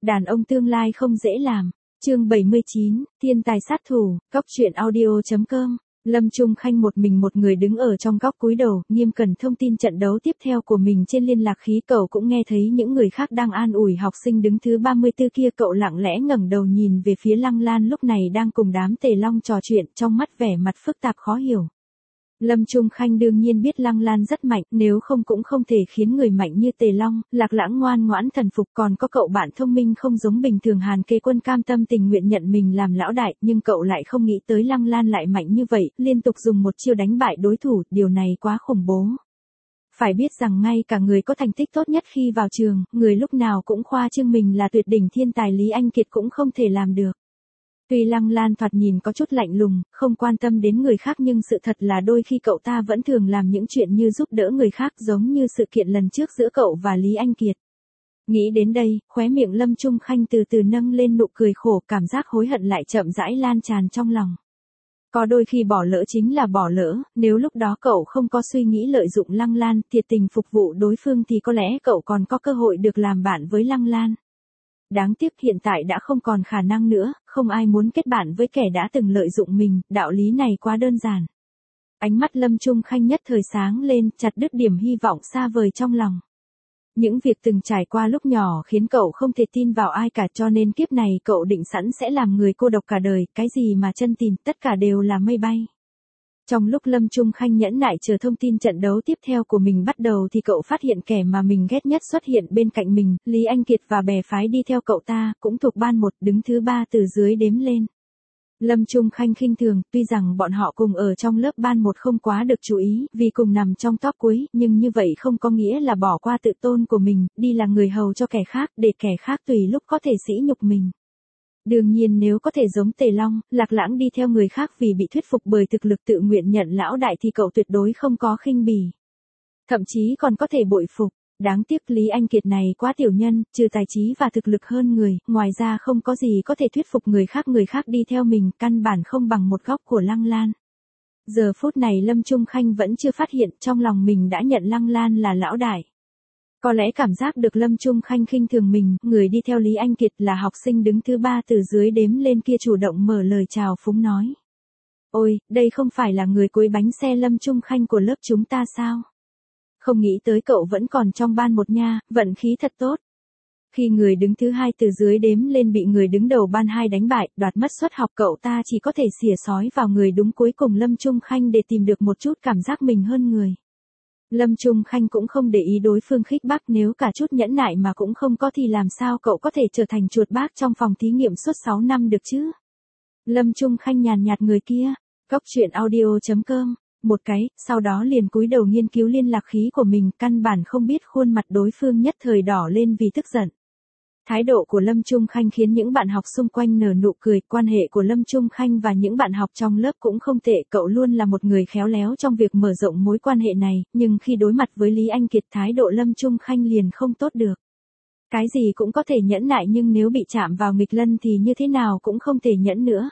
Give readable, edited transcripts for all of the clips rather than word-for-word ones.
Đàn ông tương lai không dễ làm. Chương 79, Thiên tài sát thủ, Góc truyện audio.com. Lâm Trung Khanh một mình một người đứng ở trong góc cúi đầu, nghiêm cẩn thông tin trận đấu tiếp theo của mình trên liên lạc khí. Cậu cũng nghe thấy những người khác đang an ủi học sinh đứng thứ 34 kia. Cậu lặng lẽ ngẩng đầu nhìn về phía Lăng Lan lúc này đang cùng đám Tề Long trò chuyện, trong mắt vẻ mặt phức tạp khó hiểu. Lâm Trung Khanh đương nhiên biết Lăng Lan rất mạnh, nếu không cũng không thể khiến người mạnh như Tề Long, Lạc Lãng ngoan ngoãn thần phục. Còn có cậu bạn thông minh không giống bình thường Hàn Kế Quân cam tâm tình nguyện nhận mình làm lão đại, nhưng cậu lại không nghĩ tới Lăng Lan lại mạnh như vậy, liên tục dùng một chiêu đánh bại đối thủ, điều này quá khủng bố. Phải biết rằng ngay cả người có thành tích tốt nhất khi vào trường, người lúc nào cũng khoa trương mình là tuyệt đỉnh thiên tài Lý Anh Kiệt cũng không thể làm được. Tuy Lăng Lan thoạt nhìn có chút lạnh lùng, không quan tâm đến người khác, nhưng sự thật là đôi khi cậu ta vẫn thường làm những chuyện như giúp đỡ người khác, giống như sự kiện lần trước giữa cậu và Lý Anh Kiệt. Nghĩ đến đây, khóe miệng Lâm Trung Khanh từ từ nâng lên nụ cười khổ, cảm giác hối hận lại chậm rãi lan tràn trong lòng. Có đôi khi bỏ lỡ chính là bỏ lỡ, nếu lúc đó cậu không có suy nghĩ lợi dụng Lăng Lan, thiệt tình phục vụ đối phương thì có lẽ cậu còn có cơ hội được làm bạn với Lăng Lan. Đáng tiếc hiện tại đã không còn khả năng nữa, không ai muốn kết bạn với kẻ đã từng lợi dụng mình, đạo lý này quá đơn giản. Ánh mắt Lâm Trung Khanh nhất thời sáng lên, chặt đứt điểm hy vọng xa vời trong lòng. Những việc từng trải qua lúc nhỏ khiến cậu không thể tin vào ai cả, cho nên kiếp này cậu định sẵn sẽ làm người cô độc cả đời, cái gì mà chân tình, tất cả đều là mây bay. Trong lúc Lâm Trung Khanh nhẫn nại chờ thông tin trận đấu tiếp theo của mình bắt đầu thì cậu phát hiện kẻ mà mình ghét nhất xuất hiện bên cạnh mình, Lý Anh Kiệt và bè phái đi theo cậu ta, cũng thuộc ban 1, đứng thứ 3 từ dưới đếm lên. Lâm Trung Khanh khinh thường, tuy rằng bọn họ cùng ở trong lớp ban 1 không quá được chú ý, vì cùng nằm trong top cuối, nhưng như vậy không có nghĩa là bỏ qua tự tôn của mình, đi là người hầu cho kẻ khác, để kẻ khác tùy lúc có thể sỉ nhục mình. Đương nhiên nếu có thể giống Tề Long, Lạc Lãng đi theo người khác vì bị thuyết phục bởi thực lực tự nguyện nhận lão đại thì cậu tuyệt đối không có khinh bỉ. Thậm chí còn có thể bội phục. Đáng tiếc Lý Anh Kiệt này quá tiểu nhân, trừ tài trí và thực lực hơn người, ngoài ra không có gì có thể thuyết phục người khác đi theo mình, căn bản không bằng một góc của Lăng Lan. Giờ phút này Lâm Trung Khanh vẫn chưa phát hiện trong lòng mình đã nhận Lăng Lan là lão đại. Có lẽ cảm giác được Lâm Trung Khanh khinh thường mình, người đi theo Lý Anh Kiệt là học sinh đứng thứ 3 từ dưới đếm lên kia chủ động mở lời chào phúng nói. Ôi, đây không phải là người cuối bánh xe Lâm Trung Khanh của lớp chúng ta sao? Không nghĩ tới cậu vẫn còn trong ban 1 nha, vận khí thật tốt. Khi người đứng thứ 2 từ dưới đếm lên bị người đứng đầu ban 2 đánh bại, đoạt mất suất học, cậu ta chỉ có thể xỉa xói vào người đúng cuối cùng Lâm Trung Khanh để tìm được một chút cảm giác mình hơn người. Lâm Trung Khanh cũng không để ý đối phương khích bác, nếu cả chút nhẫn nại mà cũng không có thì làm sao cậu có thể trở thành chuột bác trong phòng thí nghiệm suốt 6 năm được chứ? Lâm Trung Khanh nhàn nhạt người kia, Góc truyện audio.com, một cái, sau đó liền cúi đầu nghiên cứu liên lạc khí của mình, căn bản không biết khuôn mặt đối phương nhất thời đỏ lên vì tức giận. Thái độ của Lâm Trung Khanh khiến những bạn học xung quanh nở nụ cười, quan hệ của Lâm Trung Khanh và những bạn học trong lớp cũng không tệ, cậu luôn là một người khéo léo trong việc mở rộng mối quan hệ này, nhưng khi đối mặt với Lý Anh Kiệt thái độ Lâm Trung Khanh liền không tốt được. Cái gì cũng có thể nhẫn nại nhưng nếu bị chạm vào nghịch lân thì như thế nào cũng không thể nhẫn nữa.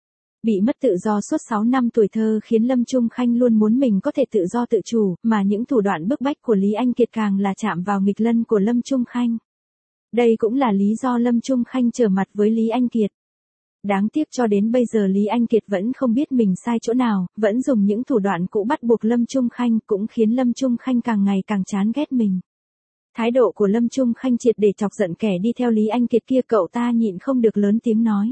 Bị mất tự do suốt 6 năm tuổi thơ khiến Lâm Trung Khanh luôn muốn mình có thể tự do tự chủ, mà những thủ đoạn bức bách của Lý Anh Kiệt càng là chạm vào nghịch lân của Lâm Trung Khanh. Đây cũng là lý do Lâm Trung Khanh trở mặt với Lý Anh Kiệt. Đáng tiếc cho đến bây giờ Lý Anh Kiệt vẫn không biết mình sai chỗ nào, vẫn dùng những thủ đoạn cũ bắt buộc Lâm Trung Khanh, cũng khiến Lâm Trung Khanh càng ngày càng chán ghét mình. Thái độ của Lâm Trung Khanh triệt để chọc giận kẻ đi theo Lý Anh Kiệt kia, cậu ta nhịn không được lớn tiếng nói.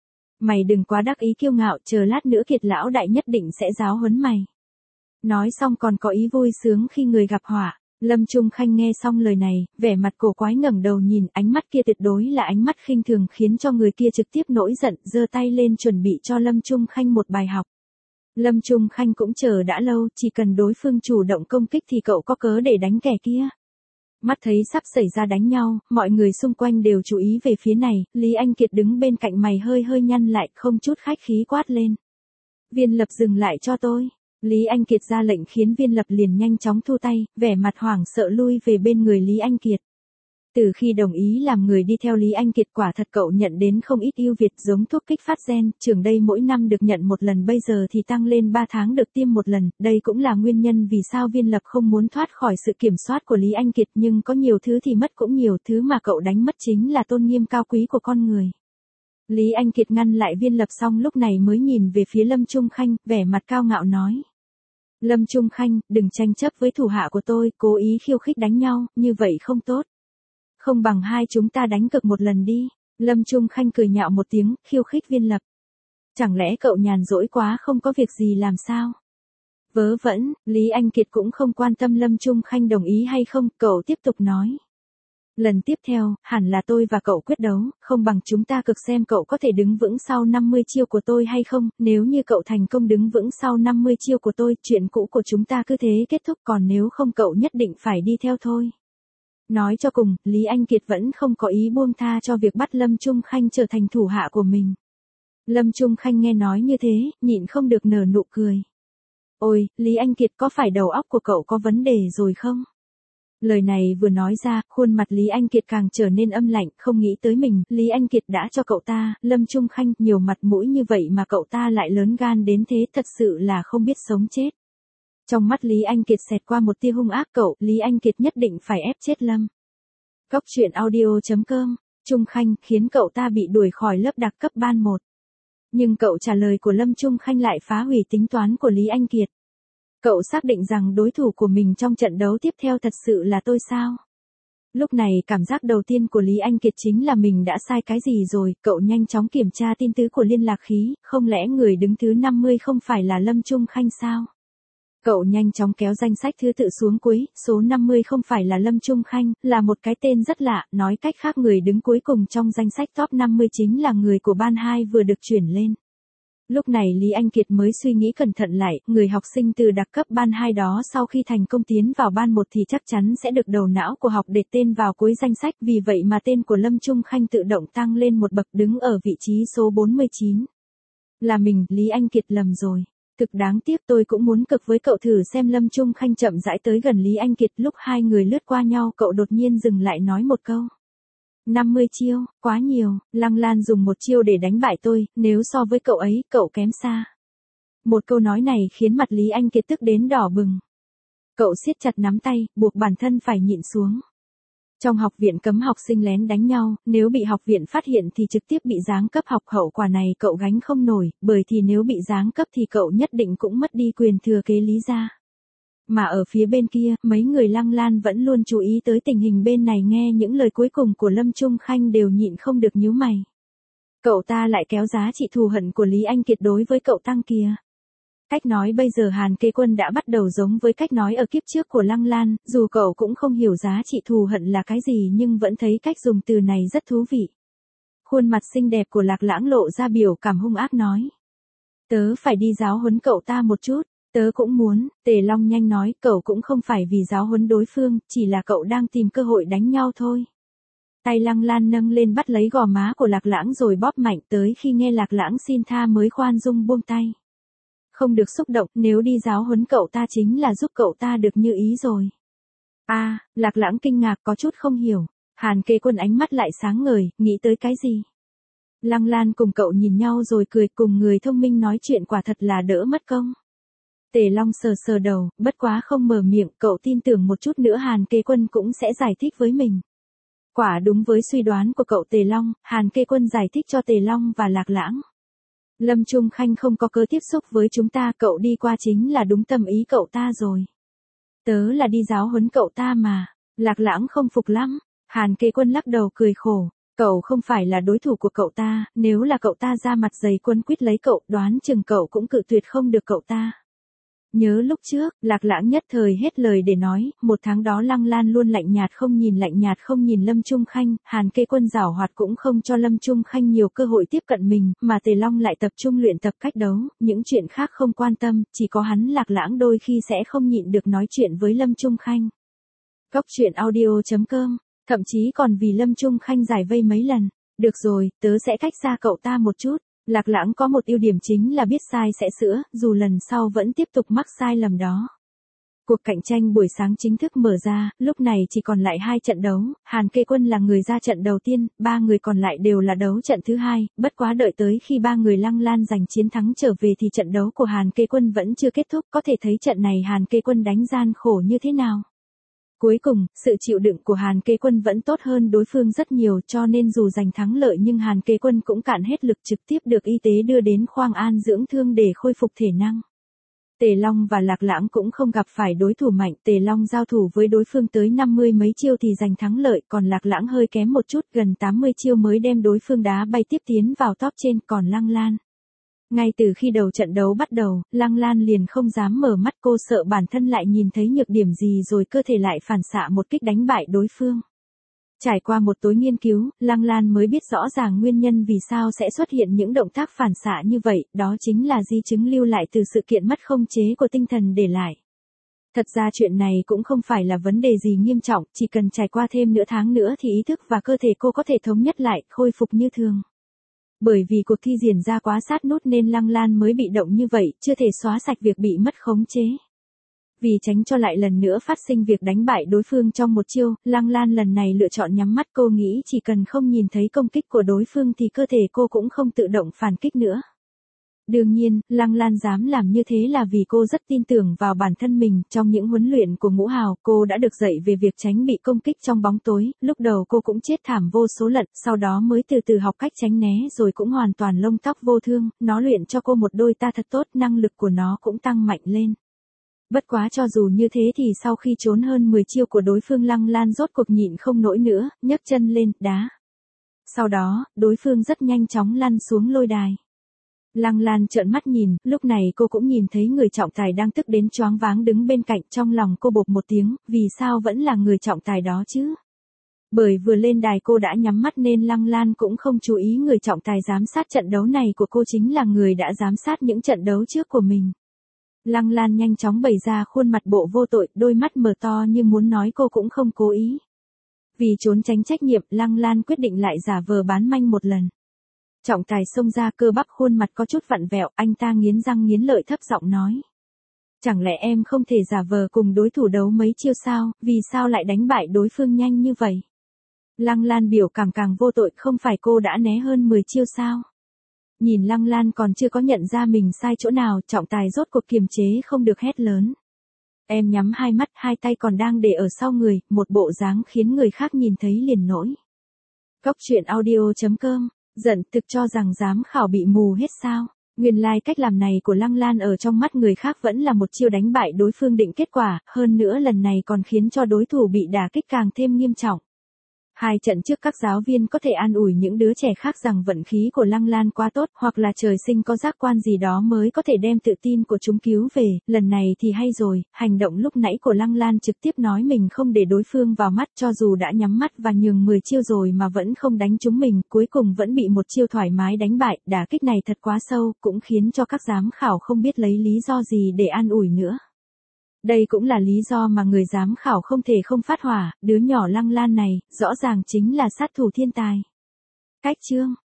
Mày đừng quá đắc ý kiêu ngạo, chờ lát nữa Kiệt lão đại nhất định sẽ giáo huấn mày. Nói xong còn có ý vui sướng khi người gặp họa. Lâm Trung Khanh nghe xong lời này, vẻ mặt cổ quái ngẩng đầu nhìn, ánh mắt kia tuyệt đối là ánh mắt khinh thường khiến cho người kia trực tiếp nổi giận, giơ tay lên chuẩn bị cho Lâm Trung Khanh một bài học. Lâm Trung Khanh cũng chờ đã lâu, chỉ cần đối phương chủ động công kích thì cậu có cớ để đánh kẻ kia. Mắt thấy sắp xảy ra đánh nhau, mọi người xung quanh đều chú ý về phía này, Lý Anh Kiệt đứng bên cạnh mày hơi nhăn lại, không chút khách khí quát lên. Viên Lập dừng lại cho tôi. Lý Anh Kiệt ra lệnh khiến Viên Lập liền nhanh chóng thu tay, vẻ mặt hoảng sợ lui về bên người Lý Anh Kiệt. Từ khi đồng ý làm người đi theo Lý Anh Kiệt quả thật cậu nhận đến không ít ưu việt giống thuốc kích phát gen, trường đây mỗi năm được nhận một lần bây giờ thì tăng lên 3 tháng được tiêm một lần, đây cũng là nguyên nhân vì sao Viên Lập không muốn thoát khỏi sự kiểm soát của Lý Anh Kiệt nhưng có nhiều thứ thì mất cũng nhiều, thứ mà cậu đánh mất chính là tôn nghiêm cao quý của con người. Lý Anh Kiệt ngăn lại Viên Lập xong lúc này mới nhìn về phía Lâm Trung Khanh, vẻ mặt cao ngạo nói. Lâm Trung Khanh, đừng tranh chấp với thủ hạ của tôi, cố ý khiêu khích đánh nhau, như vậy không tốt. Không bằng hai chúng ta đánh cược một lần đi. Lâm Trung Khanh cười nhạo một tiếng, khiêu khích Viên Lập. Chẳng lẽ cậu nhàn rỗi quá không có việc gì làm sao? Vớ vẩn, Lý Anh Kiệt cũng không quan tâm Lâm Trung Khanh đồng ý hay không, cậu tiếp tục nói. Lần tiếp theo, hẳn là tôi và cậu quyết đấu, không bằng chúng ta cực xem cậu có thể đứng vững sau 50 chiêu của tôi hay không, nếu như cậu thành công đứng vững sau 50 chiêu của tôi, chuyện cũ của chúng ta cứ thế kết thúc, còn nếu không cậu nhất định phải đi theo thôi. Nói cho cùng, Lý Anh Kiệt vẫn không có ý buông tha cho việc bắt Lâm Trung Khanh trở thành thủ hạ của mình. Lâm Trung Khanh nghe nói như thế, nhịn không được nở nụ cười. Ôi, Lý Anh Kiệt có phải đầu óc của cậu có vấn đề rồi không? Lời này vừa nói ra, khuôn mặt Lý Anh Kiệt càng trở nên âm lạnh, không nghĩ tới mình, Lý Anh Kiệt đã cho cậu ta, Lâm Trung Khanh, nhiều mặt mũi như vậy mà cậu ta lại lớn gan đến thế, thật sự là không biết sống chết. Trong mắt Lý Anh Kiệt xẹt qua một tia hung ác, cậu, Lý Anh Kiệt nhất định phải ép chết Lâm. Cóc truyện audio.com, Trung Khanh, khiến cậu ta bị đuổi khỏi lớp đặc cấp ban 1. Nhưng cậu trả lời của Lâm Trung Khanh lại phá hủy tính toán của Lý Anh Kiệt. Cậu xác định rằng đối thủ của mình trong trận đấu tiếp theo thật sự là tôi sao? Lúc này cảm giác đầu tiên của Lý Anh Kiệt chính là mình đã sai cái gì rồi, cậu nhanh chóng kiểm tra tin tức của liên lạc khí, không lẽ người đứng thứ 50 không phải là Lâm Trung Khanh sao? Cậu nhanh chóng kéo danh sách thứ tự xuống cuối, số 50 không phải là Lâm Trung Khanh, là một cái tên rất lạ, nói cách khác người đứng cuối cùng trong danh sách top 50 chính là người của ban 2 vừa được chuyển lên. Lúc này Lý Anh Kiệt mới suy nghĩ cẩn thận lại, người học sinh từ đặc cấp ban 2 đó sau khi thành công tiến vào ban 1 thì chắc chắn sẽ được đầu não của học để tên vào cuối danh sách, vì vậy mà tên của Lâm Trung Khanh tự động tăng lên một bậc đứng ở vị trí số 49. Là mình, Lý Anh Kiệt lầm rồi. Thực đáng tiếc, tôi cũng muốn cực với cậu, thử xem. Lâm Trung Khanh chậm rãi tới gần Lý Anh Kiệt, lúc hai người lướt qua nhau cậu đột nhiên dừng lại nói một câu. 50 chiêu, quá nhiều, Lăng Lan dùng một chiêu để đánh bại tôi, nếu so với cậu ấy, cậu kém xa. Một câu nói này khiến mặt Lý Anh Kiệt tức đến đỏ bừng. Cậu siết chặt nắm tay, buộc bản thân phải nhịn xuống. Trong học viện cấm học sinh lén đánh nhau, nếu bị học viện phát hiện thì trực tiếp bị giáng cấp, học hậu quả này cậu gánh không nổi, bởi thì nếu bị giáng cấp thì cậu nhất định cũng mất đi quyền thừa kế Lý gia. Mà ở phía bên kia, mấy người Lăng Lan vẫn luôn chú ý tới tình hình bên này, nghe những lời cuối cùng của Lâm Trung Khanh đều nhịn không được nhíu mày. Cậu ta lại kéo giá trị thù hận của Lý Anh Kiệt đối với cậu tăng kìa. Cách nói bây giờ Hàn Kế Quân đã bắt đầu giống với cách nói ở kiếp trước của Lăng Lan, dù cậu cũng không hiểu giá trị thù hận là cái gì nhưng vẫn thấy cách dùng từ này rất thú vị. Khuôn mặt xinh đẹp của Lạc Lãng lộ ra biểu cảm hung ác nói. Tớ phải đi giáo huấn cậu ta một chút. Tớ cũng muốn, Tề Long nhanh nói, cậu cũng không phải vì giáo huấn đối phương, chỉ là cậu đang tìm cơ hội đánh nhau thôi. Tay Lăng Lan nâng lên bắt lấy gò má của Lạc Lãng rồi bóp mạnh, tới khi nghe Lạc Lãng xin tha mới khoan dung buông tay. Không được xúc động, nếu đi giáo huấn cậu ta chính là giúp cậu ta được như ý rồi. Lạc Lãng kinh ngạc có chút không hiểu. Hàn Kế Quân ánh mắt lại sáng ngời, nghĩ tới cái gì? Lăng Lan cùng cậu nhìn nhau rồi cười, cùng người thông minh nói chuyện quả thật là đỡ mất công. Tề Long sờ sờ đầu, bất quá không mở miệng, cậu tin tưởng một chút nữa Hàn Kế Quân cũng sẽ giải thích với mình. Quả đúng với suy đoán của cậu Tề Long, Hàn Kế Quân giải thích cho Tề Long và Lạc Lãng. Lâm Trung Khanh không có cớ tiếp xúc với chúng ta, cậu đi qua chính là đúng tâm ý cậu ta rồi. Tớ là đi giáo huấn cậu ta mà. Lạc Lãng không phục lắm. Hàn Kế Quân lắc đầu cười khổ. Cậu không phải là đối thủ của cậu ta, nếu là cậu ta ra mặt dày quấn quýt lấy cậu, đoán chừng cậu cũng cự tuyệt không được cậu ta. Nhớ lúc trước, Lạc Lãng nhất thời hết lời để nói, một tháng đó Lăng Lan luôn lạnh nhạt không nhìn Lâm Trung Khanh, Hàn Kế Quân giảo hoạt cũng không cho Lâm Trung Khanh nhiều cơ hội tiếp cận mình, mà Tề Long lại tập trung luyện tập cách đấu, những chuyện khác không quan tâm, chỉ có hắn Lạc Lãng đôi khi sẽ không nhịn được nói chuyện với Lâm Trung Khanh. Cóc truyện audio.com, thậm chí còn vì Lâm Trung Khanh giải vây mấy lần. Được rồi, tớ sẽ cách xa cậu ta một chút. Lạc Lãng có một ưu điểm chính là biết sai sẽ sửa, dù lần sau vẫn tiếp tục mắc sai lầm đó. Cuộc cạnh tranh buổi sáng chính thức mở ra, lúc này chỉ còn lại 2 trận đấu, Hàn Kê Quân là người ra trận đầu tiên, 3 người còn lại đều là đấu trận thứ 2, bất quá đợi tới khi 3 người Lăng Lan giành chiến thắng trở về thì trận đấu của Hàn Kê Quân vẫn chưa kết thúc, có thể thấy trận này Hàn Kê Quân đánh gian khổ như thế nào. Cuối cùng, sự chịu đựng của Hàn Kê Quân vẫn tốt hơn đối phương rất nhiều, cho nên dù giành thắng lợi nhưng Hàn Kê Quân cũng cạn hết lực, trực tiếp được y tế đưa đến khoang an dưỡng thương để khôi phục thể năng. Tề Long và Lạc Lãng cũng không gặp phải đối thủ mạnh, Tề Long giao thủ với đối phương tới 50 mấy chiêu thì giành thắng lợi, còn Lạc Lãng hơi kém một chút, gần 80 chiêu mới đem đối phương đá bay tiếp tiến vào top trên, còn Lăng Lan. Ngay từ khi đầu trận đấu bắt đầu, Lăng Lan liền không dám mở mắt, cô sợ bản thân lại nhìn thấy nhược điểm gì rồi cơ thể lại phản xạ một kích đánh bại đối phương. Trải qua một tối nghiên cứu, Lăng Lan mới biết rõ ràng nguyên nhân vì sao sẽ xuất hiện những động tác phản xạ như vậy, đó chính là di chứng lưu lại từ sự kiện mất khống chế của tinh thần để lại. Thật ra chuyện này cũng không phải là vấn đề gì nghiêm trọng, chỉ cần trải qua thêm nửa tháng nữa thì ý thức và cơ thể cô có thể thống nhất lại, khôi phục như thường. Bởi vì cuộc thi diễn ra quá sát nút nên Lăng Lan mới bị động như vậy, chưa thể xóa sạch việc bị mất khống chế. Vì tránh cho lại lần nữa phát sinh việc đánh bại đối phương trong một chiêu, Lăng Lan lần này lựa chọn nhắm mắt, cô nghĩ chỉ cần không nhìn thấy công kích của đối phương thì cơ thể cô cũng không tự động phản kích nữa. Đương nhiên, Lăng Lan dám làm như thế là vì cô rất tin tưởng vào bản thân mình, trong những huấn luyện của Ngũ Hào, cô đã được dạy về việc tránh bị công kích trong bóng tối, lúc đầu cô cũng chết thảm vô số lần, sau đó mới từ từ học cách tránh né rồi cũng hoàn toàn lông tóc vô thương, nó luyện cho cô một đôi ta thật tốt, năng lực của nó cũng tăng mạnh lên. Bất quá cho dù như thế thì sau khi trốn hơn 10 chiêu của đối phương Lăng Lan rốt cuộc nhịn không nổi nữa, nhấc chân lên, đá. Sau đó, đối phương rất nhanh chóng lăn xuống lôi đài. Lăng Lan trợn mắt nhìn, lúc này cô cũng nhìn thấy người trọng tài đang tức đến choáng váng đứng bên cạnh, trong lòng cô bộp một tiếng, vì sao vẫn là người trọng tài đó chứ? Bởi vừa lên đài cô đã nhắm mắt nên Lăng Lan cũng không chú ý người trọng tài giám sát trận đấu này của cô chính là người đã giám sát những trận đấu trước của mình. Lăng Lan nhanh chóng bày ra khuôn mặt bộ vô tội, đôi mắt mở to như muốn nói cô cũng không cố ý. Vì trốn tránh trách nhiệm, Lăng Lan quyết định lại giả vờ bán manh một lần. Trọng tài xông ra, cơ bắp khuôn mặt có chút vặn vẹo, anh ta nghiến răng nghiến lợi thấp giọng nói. Chẳng lẽ em không thể giả vờ cùng đối thủ đấu mấy chiêu sao, vì sao lại đánh bại đối phương nhanh như vậy? Lăng Lan biểu cảm càng vô tội, không phải cô đã né hơn 10 chiêu sao? Nhìn Lăng Lan còn chưa có nhận ra mình sai chỗ nào, trọng tài rốt cuộc kiềm chế không được hét lớn. Em nhắm hai mắt, hai tay còn đang để ở sau người, một bộ dáng khiến người khác nhìn thấy liền nổi. Cóc truyện audio.com, giận thực cho rằng giám khảo bị mù hết sao? Nguyên lai cách làm này của Lăng Lan ở trong mắt người khác vẫn là một chiêu đánh bại đối phương định kết quả, hơn nữa lần này còn khiến cho đối thủ bị đả kích càng thêm nghiêm trọng. 2 trận trước các giáo viên có thể an ủi những đứa trẻ khác rằng vận khí của Lăng Lan quá tốt, hoặc là trời sinh có giác quan gì đó mới có thể đem tự tin của chúng cứu về, lần này thì hay rồi, hành động lúc nãy của Lăng Lan trực tiếp nói mình không để đối phương vào mắt, cho dù đã nhắm mắt và nhường 10 chiêu rồi mà vẫn không đánh trúng mình, cuối cùng vẫn bị một chiêu thoải mái đánh bại, đả kích này thật quá sâu, cũng khiến cho các giám khảo không biết lấy lý do gì để an ủi nữa. Đây cũng là lý do mà người giám khảo không thể không phát hỏa, đứa nhỏ Lăng Lan này, rõ ràng chính là sát thủ thiên tài. Cách chương